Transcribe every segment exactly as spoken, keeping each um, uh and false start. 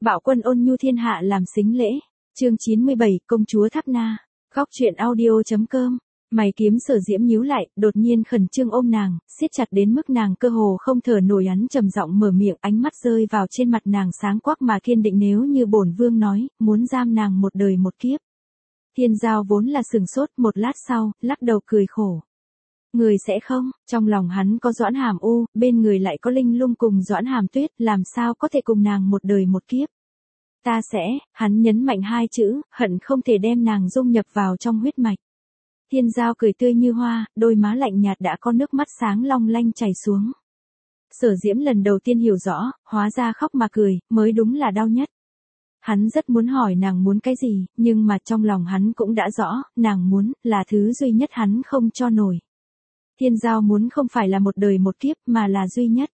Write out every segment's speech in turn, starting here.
Bạo quân ôn nhu thiên hạ làm sính lễ. Chương chín mươi bảy, công chúa Tháp Na. Góc truyện audio.com. Mày kiếm Sở Diễm nhíu lại, đột nhiên khẩn trương ôm nàng, siết chặt đến mức nàng cơ hồ không thở nổi. Hắn trầm giọng mở miệng, ánh mắt rơi vào trên mặt nàng sáng quắc mà kiên định, nếu như bổn vương nói, muốn giam nàng một đời một kiếp. Thiên Giao vốn là sừng sốt, một lát sau, lắc đầu cười khổ. Người sẽ không, trong lòng hắn có Doãn Hàm U, bên người lại có Linh Lung cùng Doãn Hàm Tuyết, làm sao có thể cùng nàng một đời một kiếp. Ta sẽ, hắn nhấn mạnh hai chữ, hận không thể đem nàng dung nhập vào trong huyết mạch. Thiên Giao cười tươi như hoa, đôi má lạnh nhạt đã có nước mắt sáng long lanh chảy xuống. Sở Diễm lần đầu tiên hiểu rõ, hóa ra khóc mà cười, mới đúng là đau nhất. Hắn rất muốn hỏi nàng muốn cái gì, nhưng mà trong lòng hắn cũng đã rõ, nàng muốn, là thứ duy nhất hắn không cho nổi. Thiên Giao muốn không phải là một đời một kiếp, mà là duy nhất.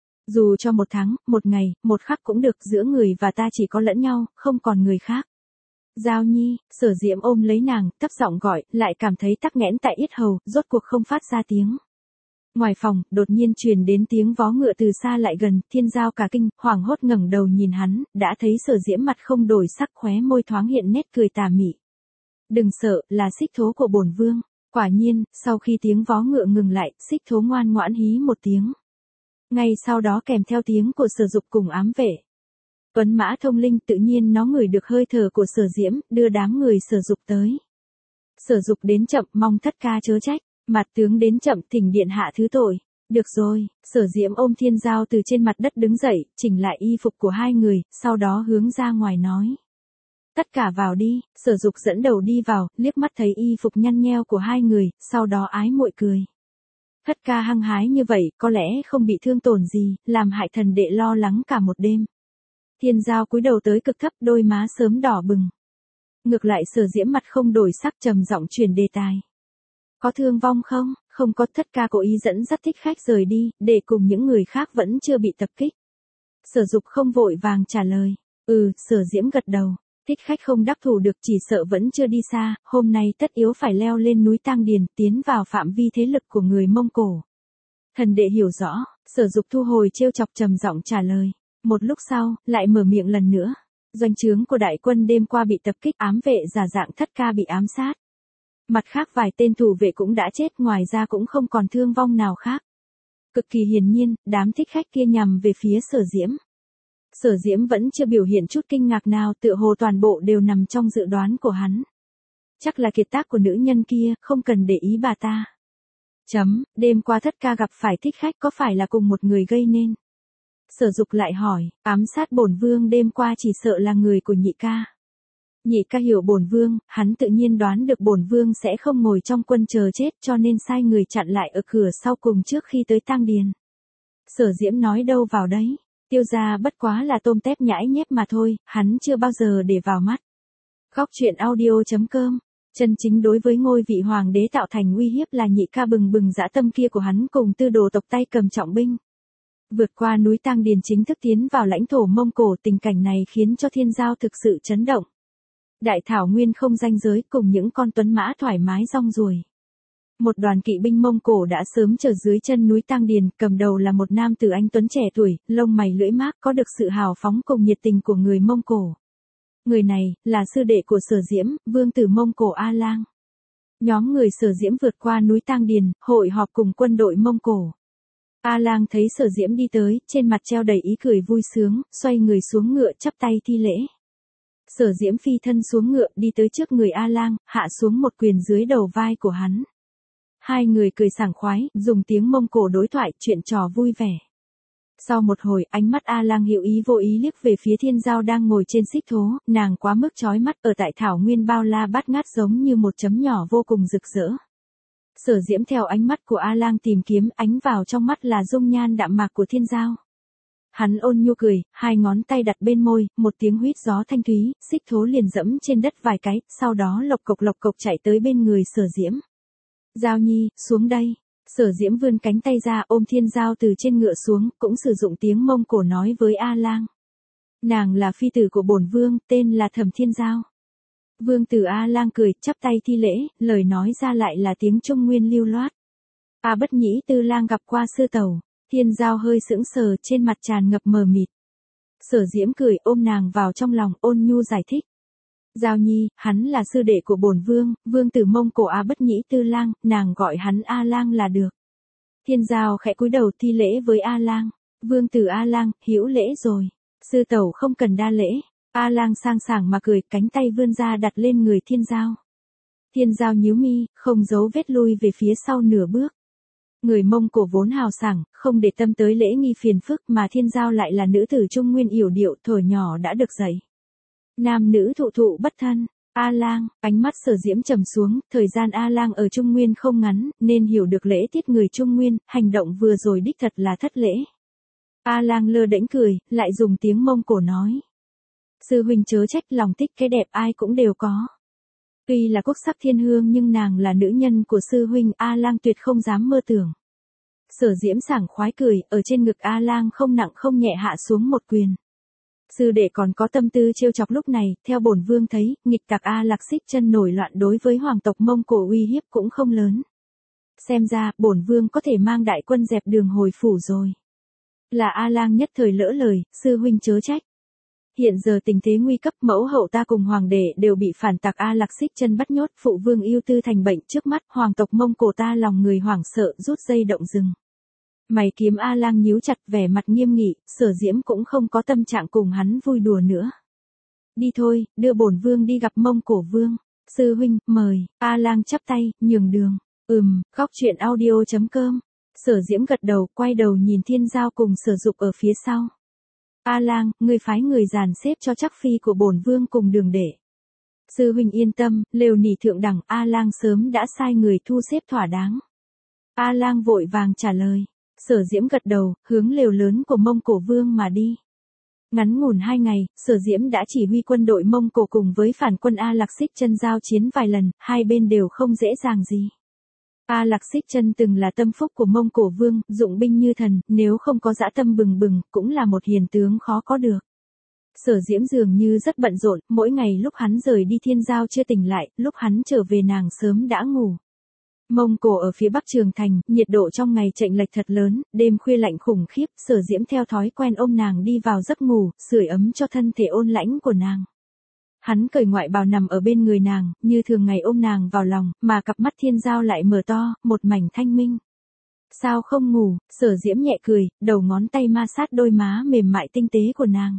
Dù cho một tháng, một ngày, một khắc cũng được, giữa người và ta chỉ có lẫn nhau, không còn người khác. Giao Nhi, Sở Diễm ôm lấy nàng, thấp giọng gọi, lại cảm thấy tắc nghẽn tại yết hầu, rốt cuộc không phát ra tiếng. Ngoài phòng, đột nhiên truyền đến tiếng vó ngựa từ xa lại gần, Thiên Giao cả kinh, hoảng hốt ngẩng đầu nhìn hắn, đã thấy Sở Diễm mặt không đổi sắc, khóe môi thoáng hiện nét cười tà mị. Đừng sợ, là xích thố của bổn vương. Quả nhiên, sau khi tiếng vó ngựa ngừng lại, xích thố ngoan ngoãn hí một tiếng. Ngay sau đó kèm theo tiếng của Sở Dục cùng ám vệ. Tuấn mã thông linh, tự nhiên nó ngửi được hơi thở của Sở Diễm, đưa đám người Sở Dục tới. Sở Dục đến chậm, mong thất ca chớ trách. Mặt tướng đến chậm, thỉnh điện hạ thứ tội. Được rồi, Sở Diễm ôm Thiên Giao từ trên mặt đất đứng dậy, chỉnh lại y phục của hai người, sau đó hướng ra ngoài nói. Tất cả vào đi. Sở Dục dẫn đầu đi vào, liếc mắt thấy y phục nhăn nheo của hai người, sau đó ái muội cười. Thất ca hăng hái như vậy, có lẽ không bị thương tổn gì, làm hại thần đệ lo lắng cả một đêm. Thiên Giao cúi đầu tới cực thấp, đôi má sớm đỏ bừng. Ngược lại Sở Diễm mặt không đổi sắc, trầm giọng chuyển đề tài. Có thương vong không? Không có. Thất ca cố ý dẫn dắt thích khách rời đi, để cùng những người khác vẫn chưa bị tập kích. Sở Dục không vội vàng trả lời. Ừ, Sở Diễm gật đầu. Thích khách không đắc thủ được, chỉ sợ vẫn chưa đi xa, hôm nay tất yếu phải leo lên núi Tang Điền, tiến vào phạm vi thế lực của người Mông Cổ. Thần đệ hiểu rõ. Sở Dục thu hồi trêu chọc, trầm giọng trả lời. Một lúc sau, lại mở miệng lần nữa. Doanh trướng của đại quân đêm qua bị tập kích, ám vệ giả dạng thất ca bị ám sát. Mặt khác vài tên thủ vệ cũng đã chết, ngoài ra cũng không còn thương vong nào khác. Cực kỳ hiển nhiên, đám thích khách kia nhằm về phía Sở Diễm. Sở Diễm vẫn chưa biểu hiện chút kinh ngạc nào, tựa hồ toàn bộ đều nằm trong dự đoán của hắn. Chắc là kiệt tác của nữ nhân kia, không cần để ý bà ta. Chấm, đêm qua thất ca gặp phải thích khách có phải là cùng một người gây nên? Sở Dục lại hỏi, ám sát bổn vương đêm qua chỉ sợ là người của nhị ca. Nhị ca hiểu bổn vương, hắn tự nhiên đoán được bổn vương sẽ không ngồi trong quân chờ chết, cho nên sai người chặn lại ở cửa sau cùng trước khi tới Tang Điền. Sở Diễm nói đâu vào đấy. Tiêu gia bất quá là tôm tép nhãi nhép mà thôi, hắn chưa bao giờ để vào mắt. Góc truyện audio.com. Chân chính đối với ngôi vị hoàng đế tạo thành uy hiếp là nhị ca bừng bừng dã tâm kia của hắn cùng tư đồ tộc tay cầm trọng binh. Vượt qua núi Tang Điền chính thức tiến vào lãnh thổ Mông Cổ, tình cảnh này khiến cho Thiên Giao thực sự chấn động. Đại thảo nguyên không ranh giới, cùng những con tuấn mã thoải mái rong ruổi. Một đoàn kỵ binh Mông Cổ đã sớm chờ dưới chân núi Tang Điền, cầm đầu là một nam tử anh tuấn trẻ tuổi, lông mày lưỡi mác, có được sự hào phóng cùng nhiệt tình của người Mông Cổ. Người này, là sư đệ của Sở Diễm, vương tử Mông Cổ A Lang. Nhóm người Sở Diễm vượt qua núi Tang Điền, hội họp cùng quân đội Mông Cổ. A Lang thấy Sở Diễm đi tới, trên mặt treo đầy ý cười vui sướng, xoay người xuống ngựa chắp tay thi lễ. Sở Diễm phi thân xuống ngựa, đi tới trước người A Lang, hạ xuống một quyền dưới đầu vai của hắn. Hai người cười sảng khoái, dùng tiếng Mông Cổ đối thoại, chuyện trò vui vẻ. Sau một hồi, ánh mắt A Lang hữu ý vô ý liếc về phía Thiên Giao đang ngồi trên xích thố, nàng quá mức chói mắt, ở tại thảo nguyên bao la bát ngát giống như một chấm nhỏ vô cùng rực rỡ. Sở Diễm theo ánh mắt của A Lang tìm kiếm, ánh vào trong mắt là dung nhan đạm mạc của Thiên Giao. Hắn ôn nhu cười, hai ngón tay đặt bên môi, một tiếng huýt gió thanh thúy, xích thố liền dẫm trên đất vài cái, sau đó lộc cộc lộc cộc chạy tới bên người Sở Diễm. Giao Nhi, xuống đây. Sở Diễm vươn cánh tay ra ôm Thiên Giao từ trên ngựa xuống, cũng sử dụng tiếng Mông Cổ nói với A Lang. Nàng là phi tử của bổn vương, tên là Thẩm Thiên Giao. Vương tử A Lang cười, chắp tay thi lễ, lời nói ra lại là tiếng Trung Nguyên lưu loát. A Bất Nhĩ Tư Lang gặp qua sư tẩu. Thiên Giao hơi sững sờ, trên mặt tràn ngập mờ mịt. Sở Diễm cười ôm nàng vào trong lòng, ôn nhu giải thích. Giao Nhi, hắn là sư đệ của bổn vương, vương tử Mông Cổ A Bất Nhĩ Tư Lang, nàng gọi hắn A Lang là được. Thiên Giao khẽ cúi đầu thi lễ với A Lang. Vương tử A Lang, hữu lễ rồi. Sư tẩu không cần đa lễ. A Lang sang sảng mà cười, cánh tay vươn ra đặt lên người Thiên Giao. Thiên Giao nhíu mi, không giấu vết lui về phía sau nửa bước. Người Mông Cổ vốn hào sảng, không để tâm tới lễ nghi phiền phức, mà Thiên Giao lại là nữ tử trung nguyên yểu điệu, thuở nhỏ đã được dạy. Nam nữ thụ thụ bất thân. A Lang, ánh mắt Sở Diễm trầm xuống, thời gian A Lang ở Trung Nguyên không ngắn, nên hiểu được lễ tiết người Trung Nguyên, hành động vừa rồi đích thật là thất lễ. A Lang lơ đễnh cười, lại dùng tiếng Mông Cổ nói. Sư huynh chớ trách, lòng thích cái đẹp ai cũng đều có. Tuy là quốc sắc thiên hương nhưng nàng là nữ nhân của sư huynh, A Lang tuyệt không dám mơ tưởng. Sở Diễm sảng khoái cười, ở trên ngực A Lang không nặng không nhẹ hạ xuống một quyền. Sư đệ còn có tâm tư trêu chọc lúc này, theo bổn vương thấy, nghịch tặc A Lạc Xích Chân nổi loạn đối với hoàng tộc Mông Cổ uy hiếp cũng không lớn. Xem ra, bổn vương có thể mang đại quân dẹp đường hồi phủ rồi. Là A Lang nhất thời lỡ lời, sư huynh chớ trách. Hiện giờ tình thế nguy cấp, mẫu hậu ta cùng hoàng đệ đều bị phản tặc A Lạc Xích Chân bắt nhốt, phụ vương yêu tư thành bệnh, trước mắt hoàng tộc Mông Cổ ta lòng người hoảng sợ, rút dây động rừng. Mày kiếm A Lang nhíu chặt, vẻ mặt nghiêm nghị, Sở Diễm cũng không có tâm trạng cùng hắn vui đùa nữa. Đi thôi, đưa bổn vương đi gặp Mông Cổ vương. Sư huynh, mời. A Lang chắp tay, nhường đường. Ừm, góc truyện audio chấm com. Sở Diễm gật đầu, quay đầu nhìn Thiên Giao cùng Sở Dục ở phía sau. A Lang, ngươi phái người dàn xếp cho chắc phi của bổn vương cùng đường đệ. Sư huynh yên tâm, lều nỉ thượng đẳng, A Lang sớm đã sai người thu xếp thỏa đáng. A Lang vội vàng trả lời. Sở Diễm gật đầu, hướng lều lớn của Mông Cổ vương mà đi. Ngắn ngủn hai ngày, Sở Diễm đã chỉ huy quân đội Mông Cổ cùng với phản quân A Lạc Xích Chân giao chiến vài lần, hai bên đều không dễ dàng gì. A Lạc Xích Chân từng là tâm phúc của Mông Cổ vương, dụng binh như thần, nếu không có dã tâm bừng bừng, cũng là một hiền tướng khó có được. Sở Diễm dường như rất bận rộn, mỗi ngày lúc hắn rời đi Thiên Giao chưa tỉnh lại, lúc hắn trở về nàng sớm đã ngủ. Mông Cổ ở phía bắc Trường Thành, nhiệt độ trong ngày chênh lệch thật lớn, đêm khuya lạnh khủng khiếp, Sở Diễm theo thói quen ôm nàng đi vào giấc ngủ, sưởi ấm cho thân thể ôn lãnh của nàng. Hắn cởi ngoại bào nằm ở bên người nàng, như thường ngày ôm nàng vào lòng, mà cặp mắt Thiên Giao lại mở to, một mảnh thanh minh. Sao không ngủ? Sở Diễm nhẹ cười, đầu ngón tay ma sát đôi má mềm mại tinh tế của nàng.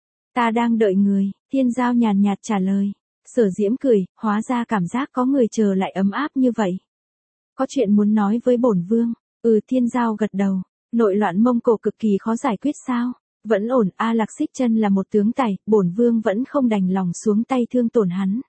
Ta đang đợi người, Thiên Giao nhàn nhạt trả lời. Sở Diễm cười, hóa ra cảm giác có người chờ lại ấm áp như vậy. Có chuyện muốn nói với bổn vương. Ừ, Thiên Giao gật đầu. Nội loạn Mông Cổ cực kỳ khó giải quyết sao? Vẫn ổn, A Lạc Xích Chân là một tướng tài, bổn vương vẫn không đành lòng xuống tay thương tổn hắn.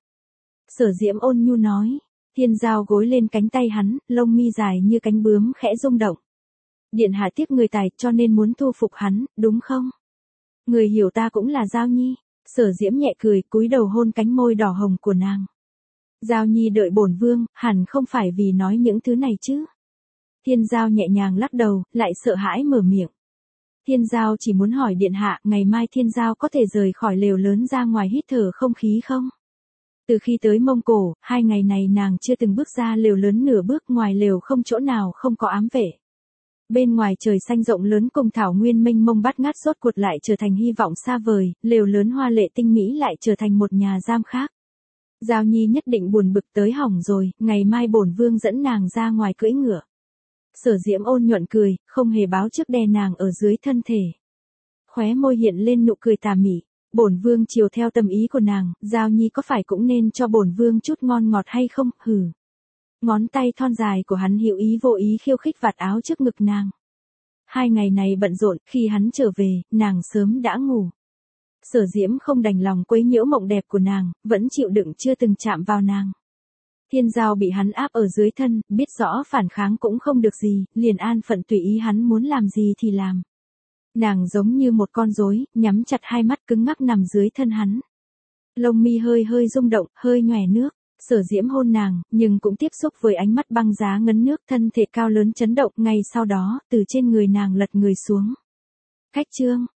Sở Diễm ôn nhu nói. Thiên Giao gối lên cánh tay hắn, lông mi dài như cánh bướm khẽ rung động. Điện hạ tiếc người tài cho nên muốn thu phục hắn, đúng không? Người hiểu ta cũng là Giao Nhi. Sở Diễm nhẹ cười, cúi đầu hôn cánh môi đỏ hồng của nàng. Giao Nhi đợi bổn vương, hẳn không phải vì nói những thứ này chứ. Thiên Giao nhẹ nhàng lắc đầu, lại sợ hãi mở miệng. Thiên Giao chỉ muốn hỏi điện hạ, ngày mai Thiên Giao có thể rời khỏi lều lớn ra ngoài hít thở không khí không? Từ khi tới Mông Cổ, hai ngày này nàng chưa từng bước ra lều lớn nửa bước, ngoài lều không chỗ nào không có ám vệ. Bên ngoài trời xanh rộng lớn cùng thảo nguyên mênh mông bát ngát sốt cuộc lại trở thành hy vọng xa vời, lều lớn hoa lệ tinh mỹ lại trở thành một nhà giam khác. Giao Nhi nhất định buồn bực tới hỏng rồi, ngày mai bổn vương dẫn nàng ra ngoài cưỡi ngựa. Sở Diễm ôn nhuận cười, không hề báo trước đè nàng ở dưới thân thể. Khóe môi hiện lên nụ cười tà mị. Bổn vương chiều theo tâm ý của nàng, Giao Nhi có phải cũng nên cho bổn vương chút ngon ngọt hay không? Hừ. Ngón tay thon dài của hắn hữu ý vô ý khiêu khích vạt áo trước ngực nàng. Hai ngày này bận rộn, khi hắn trở về, nàng sớm đã ngủ. Sở Diễm không đành lòng quấy nhiễu mộng đẹp của nàng, vẫn chịu đựng chưa từng chạm vào nàng. Thiên Giao bị hắn áp ở dưới thân, biết rõ phản kháng cũng không được gì, liền an phận tùy ý hắn muốn làm gì thì làm. Nàng giống như một con rối, nhắm chặt hai mắt cứng ngắc nằm dưới thân hắn. Lông mi hơi hơi rung động, hơi nhòe nước. Sở Diễm hôn nàng, nhưng cũng tiếp xúc với ánh mắt băng giá ngấn nước, thân thể cao lớn chấn động, ngay sau đó, từ trên người nàng lật người xuống. Khách trương,